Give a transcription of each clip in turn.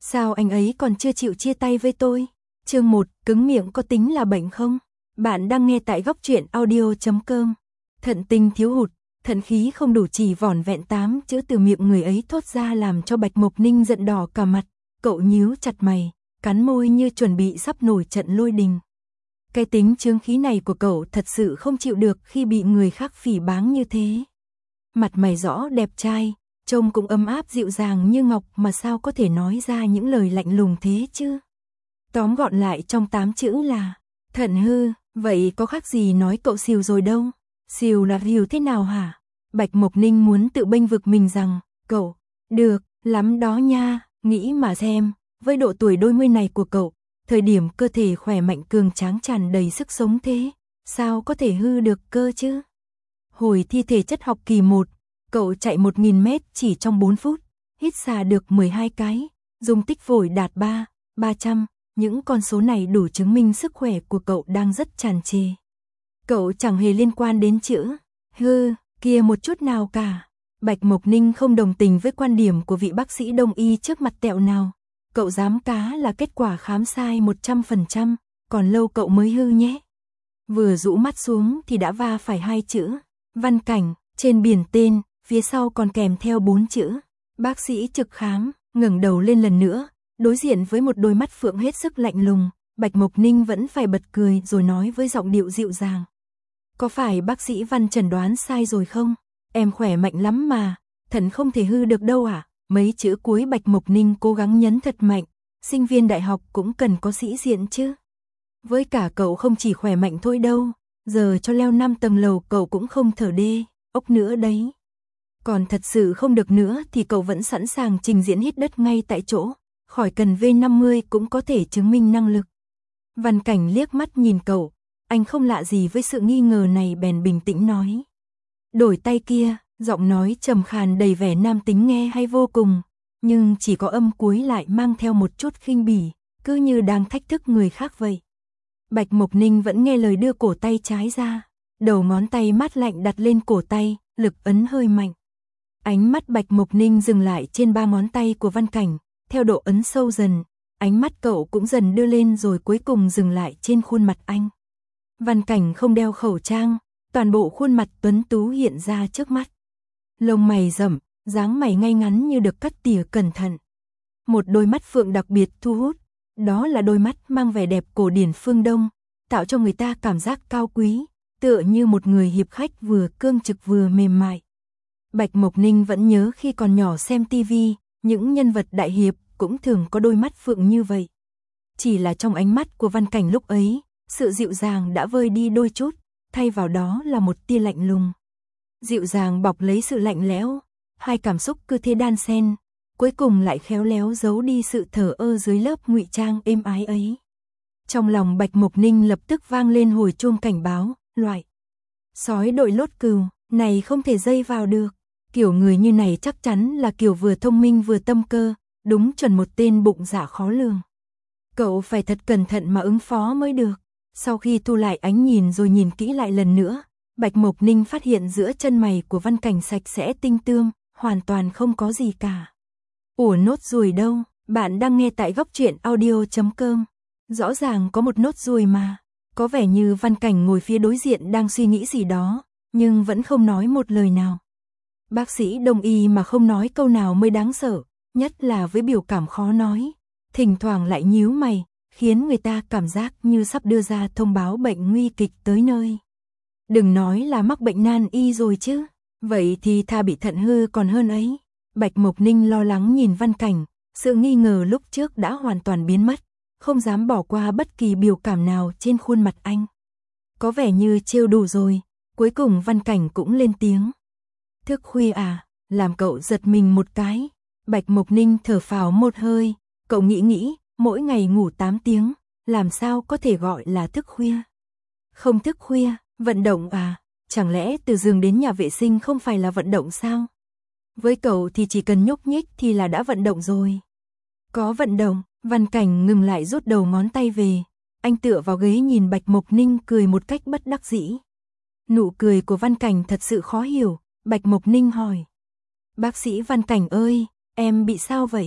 Sao anh ấy còn chưa chịu chia tay với tôi? Chương 1, cứng miệng có tính là bệnh không? Bạn đang nghe tại góc truyện audio.com. Thận tinh thiếu hụt, thận khí không đủ chỉ vỏn vẹn 8 chữ từ miệng người ấy thốt ra làm cho Bạch Mộc Ninh giận đỏ cả mặt. Cậu nhíu chặt mày, cắn môi như chuẩn bị sắp nổi trận lôi đình. Cái tính chướng khí này của cậu thật sự không chịu được khi bị người khác phỉ báng như thế. Mặt mày rõ đẹp trai, trông cũng ấm áp dịu dàng như ngọc mà sao có thể nói ra những lời lạnh lùng thế chứ? Tóm gọn lại trong 8 chữ là thận hư, vậy có khác gì nói cậu xìu rồi đâu? Xìu là hiểu thế nào hả? Bạch Mộc Ninh muốn tự bênh vực mình rằng, cậu, được, lắm đó nha, nghĩ mà xem, với độ tuổi đôi mươi này của cậu, thời điểm cơ thể khỏe mạnh cường tráng tràn đầy sức sống thế, sao có thể hư được cơ chứ? Hồi thi thể chất học kỳ 1, cậu chạy 1000 mét chỉ trong 4 phút, hít xà được 12 cái, dung tích phổi đạt 300, những con số này đủ chứng minh sức khỏe của cậu đang rất tràn trề. Cậu chẳng hề liên quan đến chữ hư kia một chút nào cả. Bạch Mộc Ninh không đồng tình với quan điểm của vị bác sĩ đông y trước mặt tẹo nào. Cậu dám cá là kết quả khám sai 100%, còn lâu cậu mới hư nhé. Vừa rũ mắt xuống thì đã va phải 2 chữ Văn Cảnh, trên biển tên, phía sau còn kèm theo 4 chữ. Bác sĩ trực khám, ngẩng đầu lên lần nữa, đối diện với một đôi mắt phượng hết sức lạnh lùng, Bạch Mộc Ninh vẫn phải bật cười rồi nói với giọng điệu dịu dàng. Có phải bác sĩ Văn chẩn đoán sai rồi không? Em khỏe mạnh lắm mà, thận không thể hư được đâu à? Mấy chữ cuối Bạch Mộc Ninh cố gắng nhấn thật mạnh, sinh viên đại học cũng cần có sĩ diện chứ. Với cả cậu không chỉ khỏe mạnh thôi đâu, giờ cho leo 5 tầng lầu cậu cũng không thở đê, ốc nữa đấy. Còn thật sự không được nữa thì cậu vẫn sẵn sàng trình diễn hít đất ngay tại chỗ, khỏi cần V50 cũng có thể chứng minh năng lực. Văn Cảnh liếc mắt nhìn cậu, anh không lạ gì với sự nghi ngờ này bèn bình tĩnh nói. Đổi tay kia, giọng nói trầm khàn đầy vẻ nam tính nghe hay vô cùng, nhưng chỉ có âm cuối lại mang theo một chút khinh bỉ, cứ như đang thách thức người khác vậy. Bạch Mộc Ninh vẫn nghe lời đưa cổ tay trái ra, đầu ngón tay mát lạnh đặt lên cổ tay, lực ấn hơi mạnh. Ánh mắt Bạch Mộc Ninh dừng lại trên 3 ngón tay của Văn Cảnh, theo độ ấn sâu dần, ánh mắt cậu cũng dần đưa lên rồi cuối cùng dừng lại trên khuôn mặt anh. Văn Cảnh không đeo khẩu trang, toàn bộ khuôn mặt tuấn tú hiện ra trước mắt. Lông mày rậm, dáng mày ngay ngắn như được cắt tỉa cẩn thận. Một đôi mắt phượng đặc biệt thu hút, đó là đôi mắt mang vẻ đẹp cổ điển phương Đông, tạo cho người ta cảm giác cao quý, tựa như một người hiệp khách vừa cương trực vừa mềm mại. Bạch Mộc Ninh vẫn nhớ khi còn nhỏ xem tivi, những nhân vật đại hiệp cũng thường có đôi mắt phượng như vậy. Chỉ là trong ánh mắt của Văn Cảnh lúc ấy, sự dịu dàng đã vơi đi đôi chút, thay vào đó là một tia lạnh lùng. Dịu dàng bọc lấy sự lạnh lẽo, hai cảm xúc cứ thế đan xen, cuối cùng lại khéo léo giấu đi sự thờ ơ dưới lớp ngụy trang êm ái ấy. Trong lòng Bạch Mộc Ninh lập tức vang lên hồi chuông cảnh báo, loại sói đội lốt cừu, này không thể dây vào được. Kiểu người như này chắc chắn là kiểu vừa thông minh vừa tâm cơ, đúng chuẩn một tên bụng dạ khó lường. Cậu phải thật cẩn thận mà ứng phó mới được. Sau khi thu lại ánh nhìn rồi nhìn kỹ lại lần nữa, Bạch Mộc Ninh phát hiện giữa chân mày của Văn Cảnh sạch sẽ tinh tươm, hoàn toàn không có gì cả. Ủa nốt ruồi đâu? Bạn đang nghe tại góc truyện audio.com. Rõ ràng có một nốt ruồi mà. Có vẻ như Văn Cảnh ngồi phía đối diện đang suy nghĩ gì đó, nhưng vẫn không nói một lời nào. Bác sĩ đông y mà không nói câu nào mới đáng sợ, nhất là với biểu cảm khó nói, thỉnh thoảng lại nhíu mày, khiến người ta cảm giác như sắp đưa ra thông báo bệnh nguy kịch tới nơi. Đừng nói là mắc bệnh nan y rồi chứ, vậy thì thà bị thận hư còn hơn ấy. Bạch Mộc Ninh lo lắng nhìn Văn Cảnh, sự nghi ngờ lúc trước đã hoàn toàn biến mất, không dám bỏ qua bất kỳ biểu cảm nào trên khuôn mặt anh. Có vẻ như trêu đủ rồi, cuối cùng Văn Cảnh cũng lên tiếng. Thức khuya à, làm cậu giật mình một cái. Bạch Mộc Ninh thở phào một hơi, cậu nghĩ, mỗi ngày ngủ 8 tiếng, làm sao có thể gọi là thức khuya? Không thức khuya, vận động à, chẳng lẽ từ giường đến nhà vệ sinh không phải là vận động sao? Với cậu thì chỉ cần nhúc nhích thì là đã vận động rồi. Có vận động, Văn Cảnh ngừng lại rút đầu ngón tay về, anh tựa vào ghế nhìn Bạch Mộc Ninh cười một cách bất đắc dĩ. Nụ cười của Văn Cảnh thật sự khó hiểu, Bạch Mộc Ninh hỏi. Bác sĩ Văn Cảnh ơi, em bị sao vậy?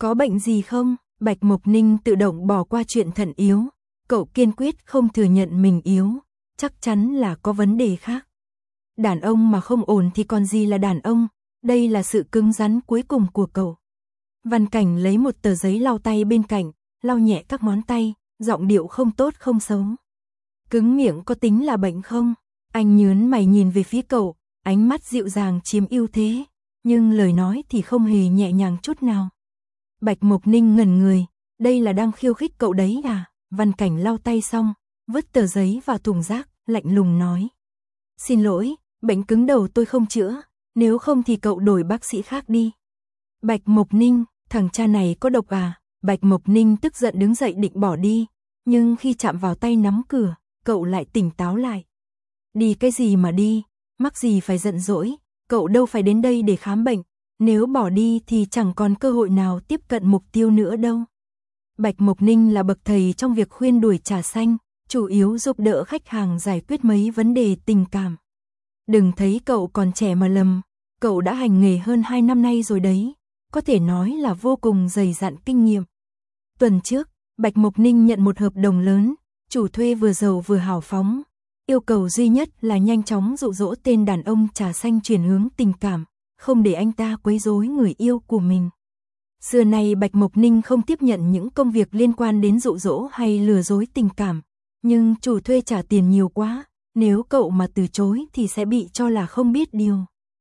Có bệnh gì không? Bạch Mộc Ninh tự động bỏ qua chuyện thận yếu. Cậu kiên quyết không thừa nhận mình yếu. Chắc chắn là có vấn đề khác. Đàn ông mà không ổn thì còn gì là đàn ông. Đây là sự cứng rắn cuối cùng của cậu. Văn Cảnh lấy một tờ giấy lau tay bên cạnh, lau nhẹ các ngón tay, giọng điệu không tốt không xấu. Cứng miệng có tính là bệnh không? Anh nhớn mày nhìn về phía cậu, ánh mắt dịu dàng chiếm ưu thế, nhưng lời nói thì không hề nhẹ nhàng chút nào. Bạch Mộc Ninh ngẩn người, đây là đang khiêu khích cậu đấy à? Văn Cảnh lau tay xong, vứt tờ giấy vào thùng rác, lạnh lùng nói. Xin lỗi, bệnh cứng đầu tôi không chữa, nếu không thì cậu đổi bác sĩ khác đi. Bạch Mộc Ninh, thằng cha này có độc à? Bạch Mộc Ninh tức giận đứng dậy định bỏ đi, nhưng khi chạm vào tay nắm cửa, cậu lại tỉnh táo lại. Đi cái gì mà đi, mắc gì phải giận dỗi, cậu đâu phải đến đây để khám bệnh, nếu bỏ đi thì chẳng còn cơ hội nào tiếp cận mục tiêu nữa đâu. Bạch Mộc Ninh là bậc thầy trong việc khuyên đuổi trà xanh, chủ yếu giúp đỡ khách hàng giải quyết mấy vấn đề tình cảm. Đừng thấy cậu còn trẻ mà lầm, cậu đã hành nghề hơn 2 năm nay rồi đấy, có thể nói là vô cùng dày dặn kinh nghiệm. Tuần trước, Bạch Mộc Ninh nhận một hợp đồng lớn, chủ thuê vừa giàu vừa hào phóng. Yêu cầu duy nhất là nhanh chóng dụ dỗ tên đàn ông trà xanh chuyển hướng tình cảm, không để anh ta quấy rối người yêu của mình. Xưa nay Bạch Mộc Ninh không tiếp nhận những công việc liên quan đến dụ dỗ hay lừa dối tình cảm, nhưng chủ thuê trả tiền nhiều quá, nếu cậu mà từ chối thì sẽ bị cho là không biết điều.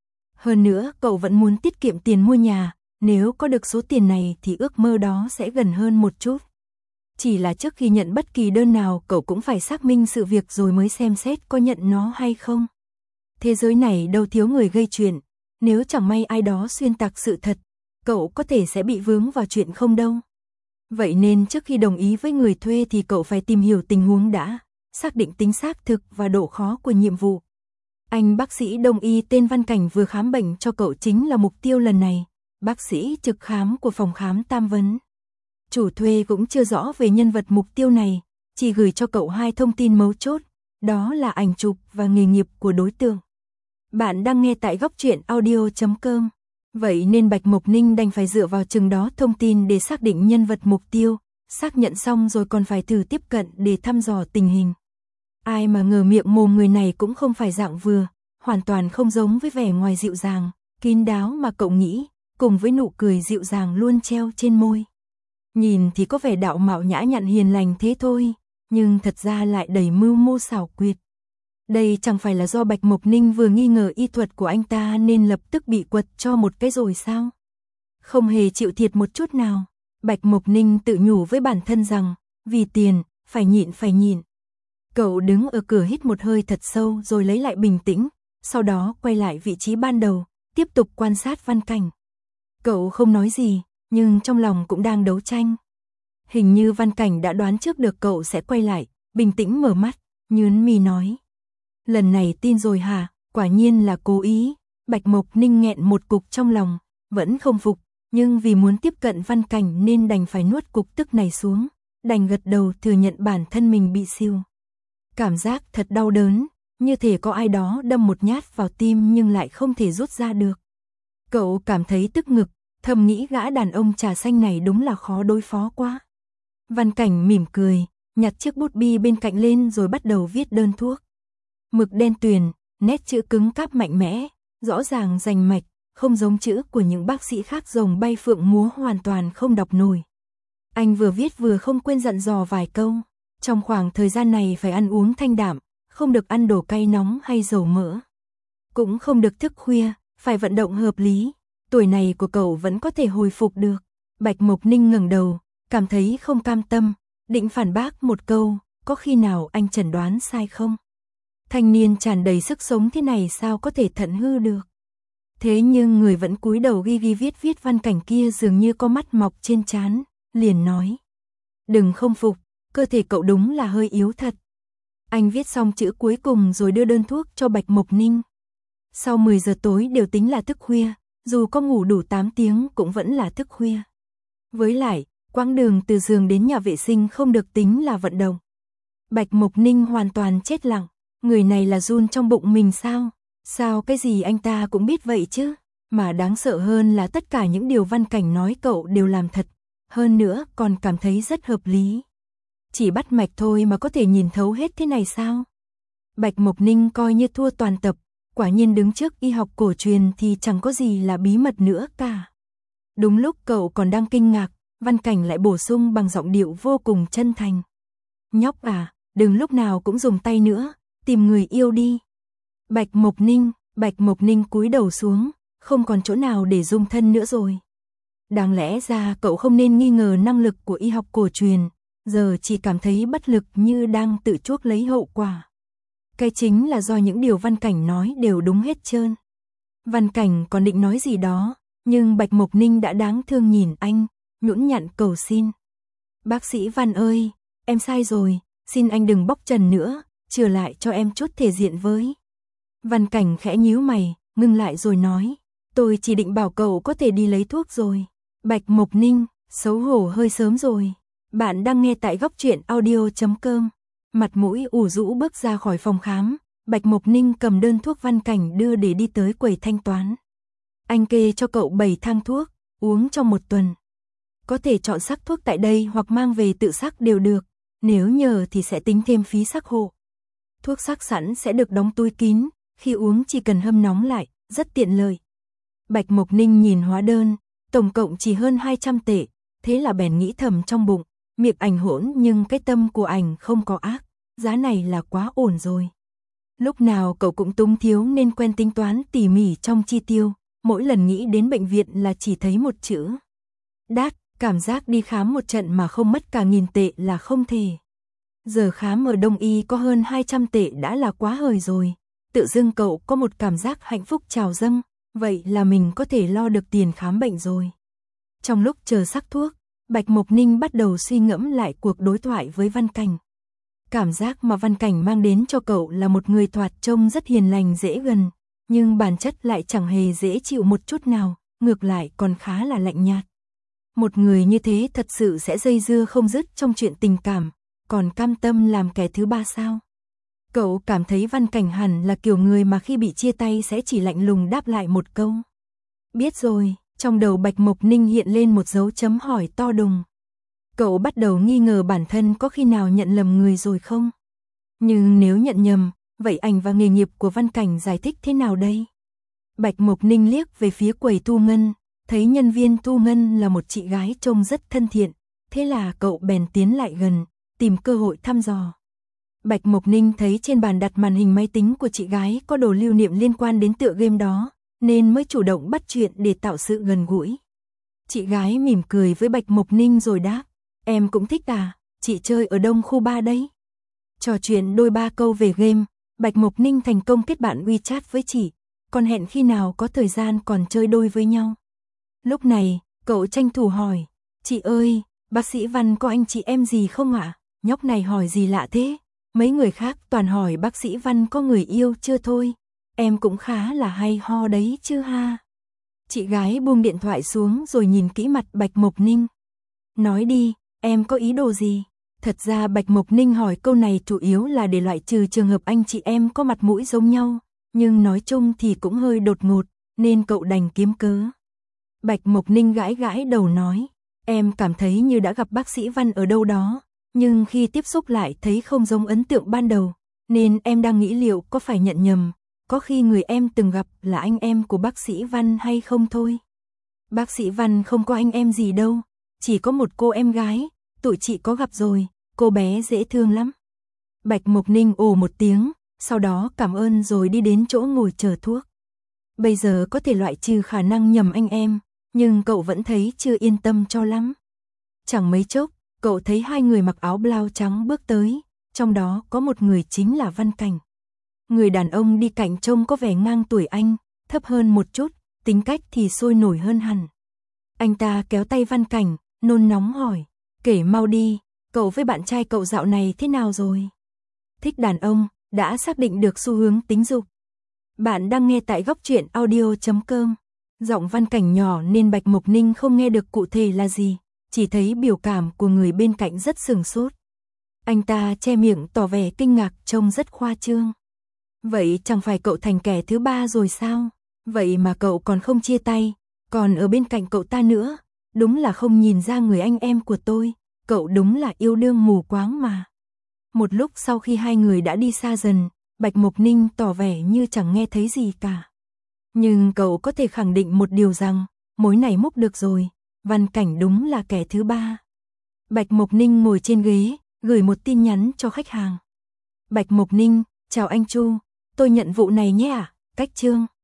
Hơn nữa, cậu vẫn muốn tiết kiệm tiền mua nhà, nếu có được số tiền này thì ước mơ đó sẽ gần hơn một chút. Chỉ là trước khi nhận bất kỳ đơn nào cậu cũng phải xác minh sự việc rồi mới xem xét có nhận nó hay không. Thế giới này đâu thiếu người gây chuyện, nếu chẳng may ai đó xuyên tạc sự thật, cậu có thể sẽ bị vướng vào chuyện không đâu. Vậy nên trước khi đồng ý với người thuê thì cậu phải tìm hiểu tình huống đã, xác định tính xác thực và độ khó của nhiệm vụ. Anh bác sĩ đông y tên Văn Cảnh vừa khám bệnh cho cậu chính là mục tiêu lần này, bác sĩ trực khám của phòng khám Tam Vấn. Chủ thuê cũng chưa rõ về nhân vật mục tiêu này, chỉ gửi cho cậu 2 thông tin mấu chốt, đó là ảnh chụp và nghề nghiệp của đối tượng. Bạn đang nghe tại góc truyện audio.com. Vậy nên Bạch Mộc Ninh đành phải dựa vào chừng đó thông tin để xác định nhân vật mục tiêu, xác nhận xong rồi còn phải thử tiếp cận để thăm dò tình hình. Ai mà ngờ miệng mồm người này cũng không phải dạng vừa, hoàn toàn không giống với vẻ ngoài dịu dàng, kín đáo mà cậu nghĩ, cùng với nụ cười dịu dàng luôn treo trên môi. Nhìn thì có vẻ đạo mạo nhã nhặn hiền lành thế thôi, nhưng thật ra lại đầy mưu mô xảo quyệt. Đây chẳng phải là do Bạch Mộc Ninh vừa nghi ngờ y thuật của anh ta nên lập tức bị quật cho một cái rồi sao? Không hề chịu thiệt một chút nào. Bạch Mộc Ninh tự nhủ với bản thân rằng, vì tiền, phải nhịn. Cậu đứng ở cửa hít một hơi thật sâu rồi lấy lại bình tĩnh, sau đó quay lại vị trí ban đầu, tiếp tục quan sát Văn Cảnh. Cậu không nói gì, nhưng trong lòng cũng đang đấu tranh. Hình như Văn Cảnh đã đoán trước được cậu sẽ quay lại, bình tĩnh mở mắt, nhướng mi nói. Lần này tin rồi hả? Quả nhiên là cố ý. Bạch Mộc Ninh nghẹn một cục trong lòng, vẫn không phục, nhưng vì muốn tiếp cận Văn Cảnh nên đành phải nuốt cục tức này xuống, đành gật đầu thừa nhận bản thân mình bị siêu. Cảm giác thật đau đớn, như thể có ai đó đâm một nhát vào tim nhưng lại không thể rút ra được. Cậu cảm thấy tức ngực, thầm nghĩ gã đàn ông trà xanh này đúng là khó đối phó quá. Văn Cảnh mỉm cười, nhặt chiếc bút bi bên cạnh lên rồi bắt đầu viết đơn thuốc. Mực đen tuyền, nét chữ cứng cáp mạnh mẽ, rõ ràng rành mạch, không giống chữ của những bác sĩ khác rồng bay phượng múa hoàn toàn không đọc nổi. Anh vừa viết vừa không quên dặn dò vài câu, trong khoảng thời gian này phải ăn uống thanh đạm, không được ăn đồ cay nóng hay dầu mỡ. Cũng không được thức khuya, phải vận động hợp lý, tuổi này của cậu vẫn có thể hồi phục được. Bạch Mộc Ninh ngẩng đầu, cảm thấy không cam tâm, định phản bác một câu, có khi nào anh chẩn đoán sai không? Thanh niên tràn đầy sức sống thế này sao có thể thận hư được. Thế nhưng người vẫn cúi đầu ghi viết Văn Cảnh kia dường như có mắt mọc trên trán, liền nói. Đừng không phục, cơ thể cậu đúng là hơi yếu thật. Anh viết xong chữ cuối cùng rồi đưa đơn thuốc cho Bạch Mộc Ninh. Sau 10 giờ tối đều tính là thức khuya, dù có ngủ đủ 8 tiếng cũng vẫn là thức khuya. Với lại, quãng đường từ giường đến nhà vệ sinh không được tính là vận động. Bạch Mộc Ninh hoàn toàn chết lặng. Người này là run trong bụng mình sao? Sao cái gì anh ta cũng biết vậy chứ? Mà đáng sợ hơn là tất cả những điều Văn Cảnh nói cậu đều làm thật, hơn nữa còn cảm thấy rất hợp lý. Chỉ bắt mạch thôi mà có thể nhìn thấu hết thế này sao? Bạch Mộc Ninh coi như thua toàn tập, quả nhiên đứng trước y học cổ truyền thì chẳng có gì là bí mật nữa cả. Đúng lúc cậu còn đang kinh ngạc, Văn Cảnh lại bổ sung bằng giọng điệu vô cùng chân thành. Nhóc à, đừng lúc nào cũng dùng tay nữa, tìm người yêu đi. Bạch Mộc Ninh cúi đầu xuống, không còn chỗ nào để dung thân nữa rồi. Đáng lẽ ra cậu không nên nghi ngờ năng lực của y học cổ truyền, giờ chỉ cảm thấy bất lực như đang tự chuốc lấy hậu quả. Cái chính là do những điều Văn Cảnh nói đều đúng hết trơn. Văn Cảnh còn định nói gì đó, nhưng Bạch Mộc Ninh đã đáng thương nhìn anh, nhũn nhặn cầu xin. Bác sĩ Văn ơi, em sai rồi, xin anh đừng bóc trần nữa, chừa lại cho em chút thể diện với. Văn Cảnh khẽ nhíu mày, ngưng lại rồi nói, tôi chỉ định bảo cậu có thể đi lấy thuốc rồi. Bạch Mộc Ninh, xấu hổ hơi sớm rồi. Bạn đang nghe tại góc truyện audio.com. Mặt mũi ủ rũ bước ra khỏi phòng khám, Bạch Mộc Ninh cầm đơn thuốc Văn Cảnh đưa để đi tới quầy thanh toán. Anh kê cho cậu 7 thang thuốc, uống trong 1 tuần. Có thể chọn sắc thuốc tại đây hoặc mang về tự sắc đều được, nếu nhờ thì sẽ tính thêm phí sắc hộ. Thuốc sắc sẵn sẽ được đóng túi kín, khi uống chỉ cần hâm nóng lại, rất tiện lợi. Bạch Mộc Ninh nhìn hóa đơn, tổng cộng chỉ hơn 200 tệ, thế là bèn nghĩ thầm trong bụng, miệng ảnh hỗn nhưng cái tâm của ảnh không có ác, giá này là quá ổn rồi. Lúc nào cậu cũng túng thiếu nên quen tính toán tỉ mỉ trong chi tiêu, mỗi lần nghĩ đến bệnh viện là chỉ thấy một chữ. Đắt, cảm giác đi khám một trận mà không mất cả 1000 tệ là không thể. Giờ khám ở Đông Y có hơn 200 tệ đã là quá hời rồi, tự dưng cậu có một cảm giác hạnh phúc trào dâng, vậy là mình có thể lo được tiền khám bệnh rồi. Trong lúc chờ sắc thuốc, Bạch Mộc Ninh bắt đầu suy ngẫm lại cuộc đối thoại với Văn Cảnh. Cảm giác mà Văn Cảnh mang đến cho cậu là một người thoạt trông rất hiền lành dễ gần, nhưng bản chất lại chẳng hề dễ chịu một chút nào, ngược lại còn khá là lạnh nhạt. Một người như thế thật sự sẽ dây dưa không dứt trong chuyện tình cảm, còn cam tâm làm kẻ thứ ba sao? Cậu cảm thấy Văn Cảnh hẳn là kiểu người mà khi bị chia tay sẽ chỉ lạnh lùng đáp lại một câu. Biết rồi, trong đầu Bạch Mộc Ninh hiện lên một dấu chấm hỏi to đùng. Cậu bắt đầu nghi ngờ bản thân có khi nào nhận lầm người rồi không? Nhưng nếu nhận nhầm, vậy ảnh và nghề nghiệp của Văn Cảnh giải thích thế nào đây? Bạch Mộc Ninh liếc về phía quầy thu ngân, thấy nhân viên thu ngân là một chị gái trông rất thân thiện, thế là cậu bèn tiến lại gần, tìm cơ hội thăm dò. Bạch Mộc Ninh thấy trên bàn đặt màn hình máy tính của chị gái có đồ lưu niệm liên quan đến tựa game đó, nên mới chủ động bắt chuyện để tạo sự gần gũi. Chị gái mỉm cười với Bạch Mộc Ninh rồi đáp, em cũng thích à, chị chơi ở Đông khu 3 đấy. Trò chuyện đôi ba câu về game, Bạch Mộc Ninh thành công kết bạn WeChat với chị, còn hẹn khi nào có thời gian còn chơi đôi với nhau. Lúc này, cậu tranh thủ hỏi, chị ơi, bác sĩ Văn có anh chị em gì không ạ? Nhóc này hỏi gì lạ thế? Mấy người khác toàn hỏi bác sĩ Văn có người yêu chưa thôi. Em cũng khá là hay ho đấy chứ ha. Chị gái buông điện thoại xuống rồi nhìn kỹ mặt Bạch Mộc Ninh. Nói đi, em có ý đồ gì? Thật ra Bạch Mộc Ninh hỏi câu này chủ yếu là để loại trừ trường hợp anh chị em có mặt mũi giống nhau, nhưng nói chung thì cũng hơi đột ngột, nên cậu đành kiếm cớ. Bạch Mộc Ninh gãi gãi đầu nói, em cảm thấy như đã gặp bác sĩ Văn ở đâu đó, nhưng khi tiếp xúc lại thấy không giống ấn tượng ban đầu, nên em đang nghĩ liệu có phải nhận nhầm, có khi người em từng gặp là anh em của bác sĩ Văn hay không thôi. Bác sĩ Văn không có anh em gì đâu, chỉ có một cô em gái, tụi chị có gặp rồi, cô bé dễ thương lắm. Bạch Mộc Ninh ồ một tiếng, sau đó cảm ơn rồi đi đến chỗ ngồi chờ thuốc. Bây giờ có thể loại trừ khả năng nhầm anh em, nhưng cậu vẫn thấy chưa yên tâm cho lắm. Chẳng mấy chốc, cậu thấy hai người mặc áo blau trắng bước tới, trong đó có một người chính là Văn Cảnh. Người đàn ông đi cạnh trông có vẻ ngang tuổi anh, thấp hơn một chút, tính cách thì sôi nổi hơn hẳn. Anh ta kéo tay Văn Cảnh, nôn nóng hỏi, kể mau đi, cậu với bạn trai cậu dạo này thế nào rồi? Thích đàn ông, đã xác định được xu hướng tính dục. Bạn đang nghe tại góc truyện audio.com. Giọng Văn Cảnh nhỏ nên Bạch Mộc Ninh không nghe được cụ thể là gì, chỉ thấy biểu cảm của người bên cạnh rất sừng sốt. Anh ta che miệng tỏ vẻ kinh ngạc trông rất khoa trương. Vậy chẳng phải cậu thành kẻ thứ ba rồi sao? Vậy mà cậu còn không chia tay, còn ở bên cạnh cậu ta nữa, đúng là không nhìn ra người anh em của tôi, cậu đúng là yêu đương mù quáng mà. Một lúc sau khi hai người đã đi xa dần, Bạch Mộc Ninh tỏ vẻ như chẳng nghe thấy gì cả. Nhưng cậu có thể khẳng định một điều rằng, mối này múc được rồi, Văn Cảnh đúng là kẻ thứ ba. Bạch Mộc Ninh ngồi trên ghế, gửi một tin nhắn cho khách hàng. Bạch Mộc Ninh, chào anh Chu, tôi nhận vụ này nhé ạ, cách Trương.